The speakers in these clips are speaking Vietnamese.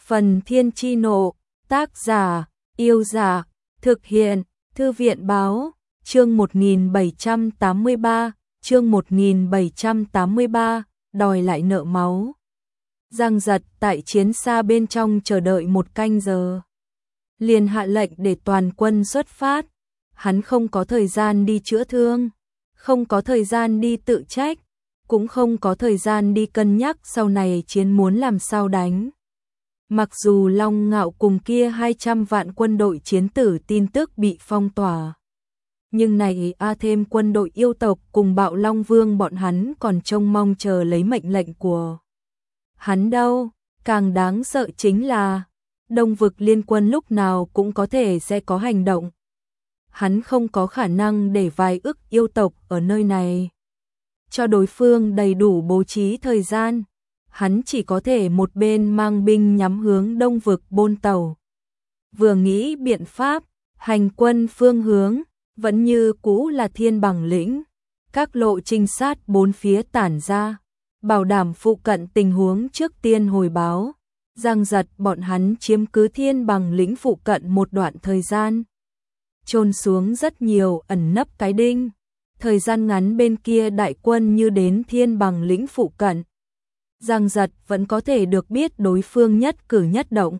Phần Thiên Chi Nộ, tác giả, Yêu Giả, thực hiện, Thư viện Báo, chương 1783, đòi lại nợ máu. Giang Giật tại chiến xa bên trong chờ đợi 1 canh giờ. Liền hạ lệnh để toàn quân xuất phát. Hắn không có thời gian đi chữa thương, không có thời gian đi tự trách, cũng không có thời gian đi cân nhắc sau này chiến muốn làm sao đánh. Mặc dù Long Ngạo cùng kia 200 vạn quân đội chiến tử tin tức bị phong tỏa, nhưng này thêm quân đội yêu tộc cùng Bạo Long Vương bọn hắn còn trông mong chờ lấy mệnh lệnh của hắn đâu. Càng đáng sợ chính là Đông Vực liên quân lúc nào cũng có thể sẽ có hành động. Hắn không có khả năng để vài ức yêu tộc ở nơi này cho đối phương đầy đủ bố trí thời gian. Hắn chỉ có thể một bên mang binh nhắm hướng Đông Vực bôn tàu. Vừa nghĩ biện pháp, hành quân phương hướng vẫn như cũ là Thiên Bằng lĩnh. Các lộ trinh sát bốn phía tản ra, bảo đảm phụ cận tình huống trước tiên hồi báo. Giang Giật bọn hắn chiếm cứ Thiên Bằng lĩnh phụ cận một đoạn thời gian, chôn xuống rất nhiều ẩn nấp cái đinh. Thời gian ngắn bên kia đại quân như đến Thiên Bằng lĩnh phụ cận, Giang Giật vẫn có thể được biết đối phương nhất cử nhất động.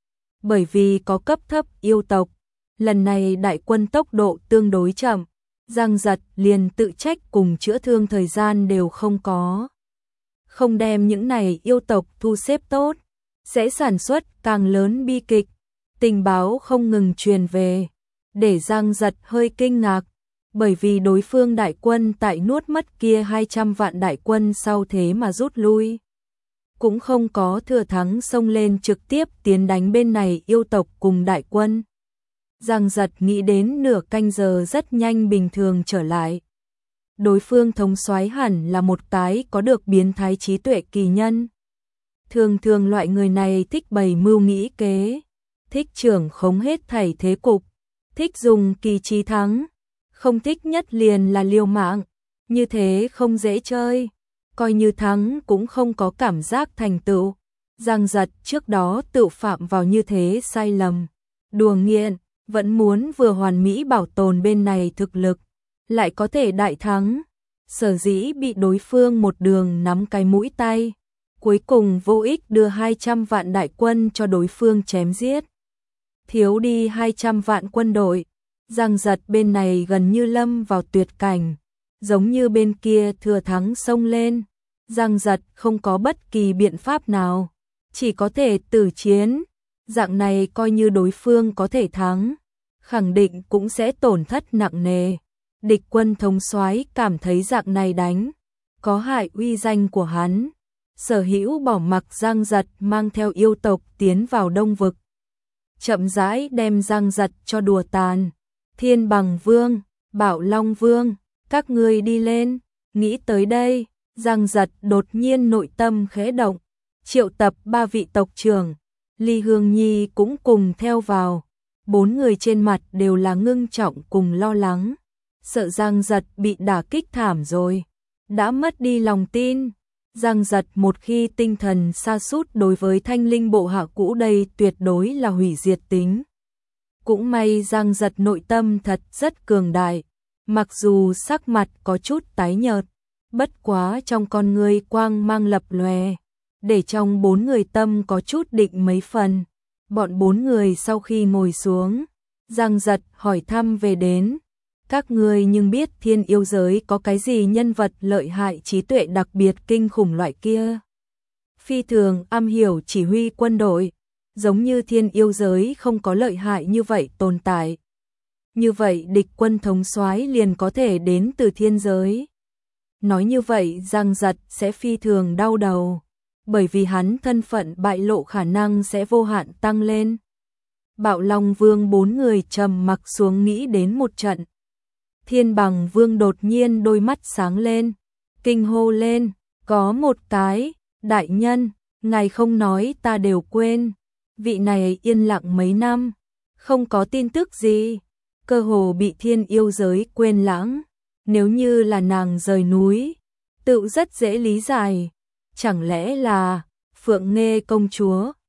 Bởi vì có cấp thấp yêu tộc, lần này đại quân tốc độ tương đối chậm, Giang Giật liền tự trách cùng chữa thương thời gian đều không có. Không đem những này yêu tộc thu xếp tốt, sẽ sản xuất càng lớn bi kịch. Tình báo không ngừng truyền về, để Giang Giật hơi kinh ngạc, bởi vì đối phương đại quân tại nuốt mất kia 200 vạn đại quân sau thế mà rút lui. Cũng không có thừa thắng xông lên trực tiếp tiến đánh bên này yêu tộc cùng đại quân. Giang Giật nghĩ đến nửa canh giờ rất nhanh bình thường trở lại. Đối phương thống soái hẳn là một cái có được biến thái trí tuệ kỳ nhân. Thường thường loại người này thích bày mưu nghĩ kế, thích trưởng khống hết thảy thế cục, thích dùng kỳ trí thắng, không thích nhất liền là liều mạng, như thế không dễ chơi. Coi như thắng cũng không có cảm giác thành tựu. Giang Giật trước đó tự phạm vào như thế sai lầm, đùa nghiện, vẫn muốn vừa hoàn mỹ bảo tồn bên này thực lực, lại có thể đại thắng. Sở dĩ bị đối phương một đường nắm cái mũi tay, cuối cùng vô ích đưa 200 vạn đại quân cho đối phương chém giết. Thiếu đi 200 vạn quân đội, Giang Giật bên này gần như lâm vào tuyệt cảnh. Giống như bên kia thừa thắng xông lên, Giang Giật không có bất kỳ biện pháp nào, chỉ có thể tử chiến. Dạng này coi như đối phương có thể thắng, khẳng định cũng sẽ tổn thất nặng nề. Địch quân thống soái cảm thấy dạng này đánh có hại uy danh của hắn, sở hữu bỏ mặc Giang Giật mang theo yêu tộc tiến vào Đông Vực, chậm rãi đem Giang Giật cho đùa tàn. Thiên Bằng Vương, Bạo Long Vương, các ngươi đi lên. Nghĩ tới đây, Giang Giật đột nhiên nội tâm khẽ động, triệu tập 3 vị tộc trưởng, Ly Hương Nhi cũng cùng theo vào. 4 người trên mặt đều là ngưng trọng cùng lo lắng, sợ Giang Giật bị đả kích thảm rồi, đã mất đi lòng tin. Giang Giật một khi tinh thần sa sút đối với Thanh Linh bộ hạ cũ đây tuyệt đối là hủy diệt tính. Cũng may Giang Giật nội tâm thật rất cường đại, mặc dù sắc mặt có chút tái nhợt, bất quá trong con ngươi quang mang lập lòe, để trong 4 người tâm có chút định mấy phần. Bọn 4 người sau khi ngồi xuống, Giang Giật hỏi thăm về đến. Các ngươi nhưng biết thiên yêu giới có cái gì nhân vật lợi hại trí tuệ đặc biệt kinh khủng loại kia? Phi thường am hiểu chỉ huy quân đội, giống như thiên yêu giới không có lợi hại như vậy tồn tại. Như vậy địch quân thống soái liền có thể đến từ thiên giới. Nói như vậy Giang Giật sẽ phi thường đau đầu, bởi vì hắn thân phận bại lộ khả năng sẽ vô hạn tăng lên. Bạo Long Vương 4 người trầm mặc xuống nghĩ đến một trận. Thiên Bằng Vương đột nhiên đôi mắt sáng lên, kinh hô lên, có một cái, đại nhân, ngài không nói ta đều quên. Vị này yên lặng mấy năm, không có tin tức gì, cơ hồ bị thiên yêu giới quên lãng. Nếu như là nàng rời núi, tự rất dễ lý giải. Chẳng lẽ là Phượng Nghê công chúa?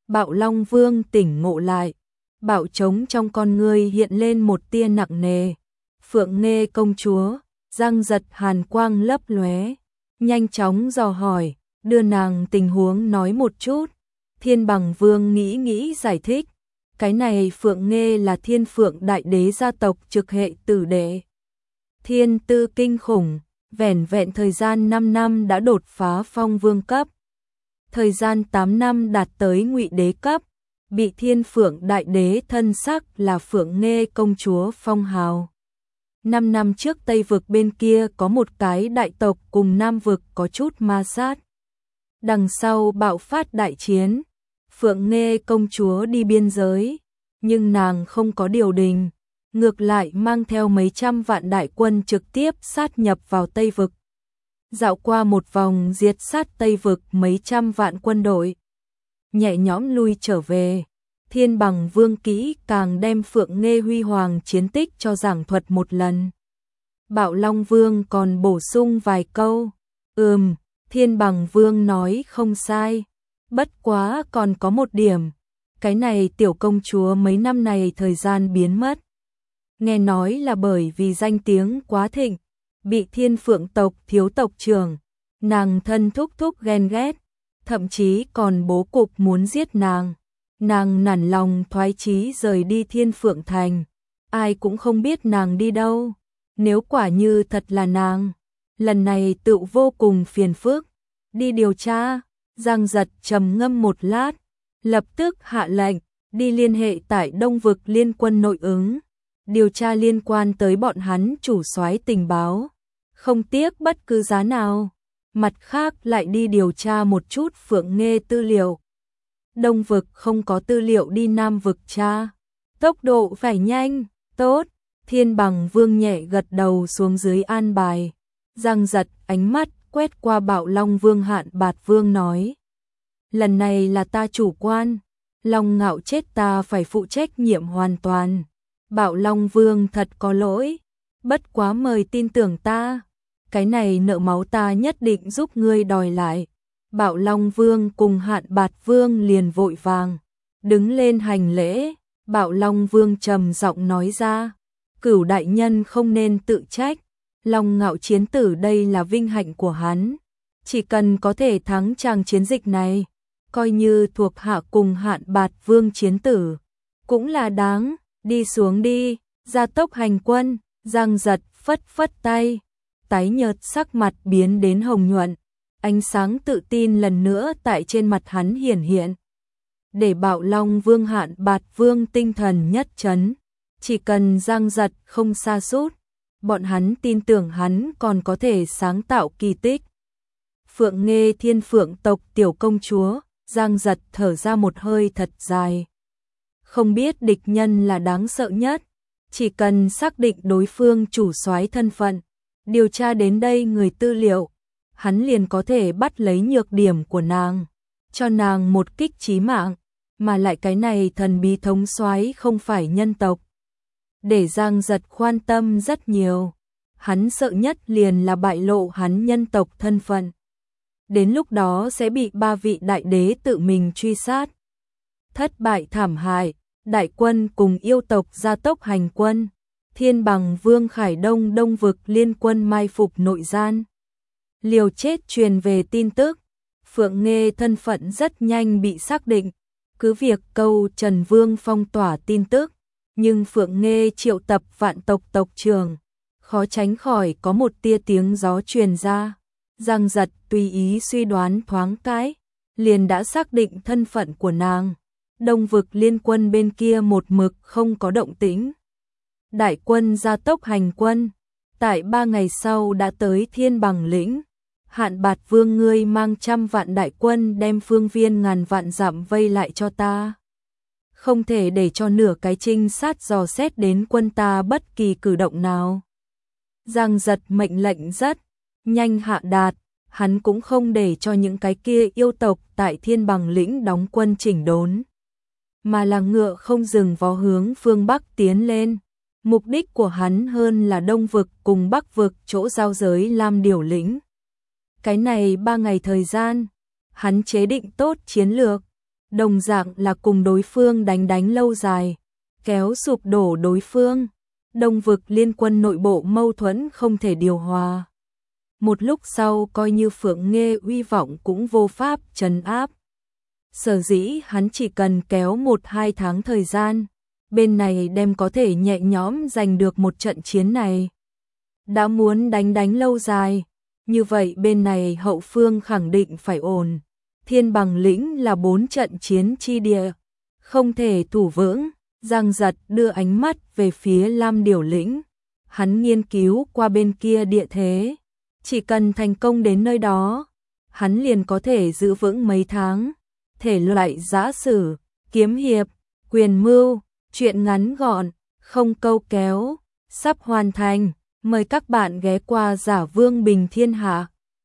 Bạo Long Vương tỉnh ngộ lại, bạo trống trong con ngươi hiện lên một tia nặng nề. Phượng Nghê công chúa, răng giật hàn quang lấp lóe, nhanh chóng dò hỏi, đưa nàng tình huống nói một chút. Thiên Bằng Vương nghĩ nghĩ giải thích, cái này Phượng Nghê là Thiên Phượng Đại Đế gia tộc trực hệ tử đệ. Thiên tư kinh khủng, vẻn vẹn thời gian 5 năm đã đột phá phong vương cấp. Thời gian 8 năm đạt tới ngụy đế cấp, bị Thiên Phượng Đại Đế thân sắc là Phượng Nghê công chúa phong hào. 5 năm trước Tây vực bên kia có một cái đại tộc cùng Nam vực có chút ma sát. Đằng sau bạo phát đại chiến, Phượng Nghê công chúa đi biên giới, nhưng nàng không có điều đình, ngược lại mang theo mấy trăm vạn đại quân trực tiếp sát nhập vào Tây vực. Dạo qua một vòng diệt sát Tây vực mấy trăm vạn quân đội, nhẹ nhõm lui trở về. Thiên Bằng Vương kỹ càng đem Phượng Nghê huy hoàng chiến tích cho giảng thuật một lần. Bạo Long Vương còn bổ sung vài câu. Thiên Bằng Vương nói không sai. Bất quá còn có một điểm. Cái này tiểu công chúa mấy năm này thời gian biến mất. Nghe nói là bởi vì danh tiếng quá thịnh, bị Thiên Phượng tộc thiếu tộc trưởng, nàng thân thúc thúc ghen ghét, thậm chí còn bố cục muốn giết nàng. Nàng nản lòng thoái chí rời đi Thiên Phượng Thành, ai cũng không biết nàng đi đâu. Nếu quả như thật là nàng, lần này tự vô cùng phiền phức. Đi điều tra. Giang Giật trầm ngâm một lát, lập tức hạ lệnh, đi liên hệ tại Đông vực liên quân nội ứng, điều tra liên quan tới bọn hắn chủ soái tình báo, không tiếc bất cứ giá nào. Mặt khác lại đi điều tra một chút Phượng Nghê tư liệu. Đông vực không có tư liệu đi Nam vực tra. Tốc độ phải nhanh, tốt. Thiên Bằng Vương nhẹ gật đầu xuống dưới an bài. Giang Giật ánh mắt quét qua Bạo Long Vương Hạn Bạt Vương nói. Lần này là ta chủ quan. Long Ngạo chết ta phải phụ trách nhiệm hoàn toàn. Bạo Long Vương thật có lỗi. Bất quá mời tin tưởng ta. Cái này nợ máu ta nhất định giúp ngươi đòi lại. Bạo Long Vương cùng Hạn Bạt Vương liền vội vàng đứng lên hành lễ. Bạo Long Vương trầm giọng nói ra, Cửu đại nhân không nên tự trách, Long Ngạo chiến tử đây là vinh hạnh của hắn, chỉ cần có thể thắng tràng chiến dịch này, coi như thuộc hạ cùng Hạn Bạt Vương chiến tử cũng là đáng. Đi xuống đi, gia tốc hành quân. Giang Giật phất phất tay, tái nhợt sắc mặt biến đến hồng nhuận. Ánh sáng tự tin lần nữa tại trên mặt hắn hiển hiện. Để Bạo Long Vương Hạn Bạt Vương tinh thần nhất trấn. Chỉ cần Giang Giật không sa sút, bọn hắn tin tưởng hắn còn có thể sáng tạo kỳ tích. Phượng Nghê Thiên Phượng tộc tiểu công chúa, Giang Giật thở ra một hơi thật dài. Không biết địch nhân là đáng sợ nhất, chỉ cần xác định đối phương chủ soái thân phận, điều tra đến đây người tư liệu, hắn liền có thể bắt lấy nhược điểm của nàng, cho nàng một kích chí mạng, mà lại cái này thần bí thống soái không phải nhân tộc. Để Giang Giật quan tâm rất nhiều, hắn sợ nhất liền là bại lộ hắn nhân tộc thân phận. Đến lúc đó sẽ bị 3 vị đại đế tự mình truy sát. Thất bại thảm hại, đại quân cùng yêu tộc gia tốc hành quân. Thiên Bằng Vương khải đông Đông vực liên quân mai phục nội gian. Liều chết truyền về tin tức, Phượng Nghê thân phận rất nhanh bị xác định. Cứ việc câu Trần Vương phong tỏa tin tức, nhưng Phượng Nghê triệu tập vạn tộc tộc trưởng, khó tránh khỏi có một tia tiếng gió truyền ra. Giang Giật tùy ý suy đoán thoáng cái, liền đã xác định thân phận của nàng. Đông vực liên quân bên kia một mực không có động tĩnh. Đại quân gia tốc hành quân, tại 3 ngày sau đã tới Thiên Bằng lĩnh. Hạn Bạt Vương ngươi mang 100 vạn đại quân đem phương viên ngàn vạn dặm vây lại cho ta. Không thể để cho nửa cái trinh sát dò xét đến quân ta bất kỳ cử động nào. Giang Giật mệnh lệnh rất nhanh hạ đạt, hắn cũng không để cho những cái kia yêu tộc tại Thiên Bằng lĩnh đóng quân chỉnh đốn, mà là ngựa không dừng vó hướng phương Bắc tiến lên. Mục đích của hắn hơn là Đông vực cùng Bắc vực chỗ giao giới Lam Điểu lĩnh. Cái này 3 ngày thời gian, hắn chế định tốt chiến lược, đồng dạng là cùng đối phương đánh lâu dài, kéo sụp đổ đối phương. Đông vực liên quân nội bộ mâu thuẫn không thể điều hòa. Một lúc sau coi như Phượng Nghê uy vọng cũng vô pháp trấn áp. Sở dĩ hắn chỉ cần kéo 1-2 tháng thời gian, bên này đem có thể nhẹ nhõm giành được một trận chiến này. Đã muốn đánh lâu dài, như vậy bên này hậu phương khẳng định phải ổn. Thiên Bằng lĩnh là 4 trận chiến chi địa, không thể thủ vững. Giang Giật đưa ánh mắt về phía Lam Điểu lĩnh. Hắn nghiên cứu qua bên kia địa thế, chỉ cần thành công đến nơi đó, hắn liền có thể giữ vững mấy tháng. Thể loại giã sử, kiếm hiệp, quyền mưu, truyện ngắn gọn, không câu kéo, sắp hoàn thành. Mời các bạn ghé qua Giả Vương Bình Thiên Hạ.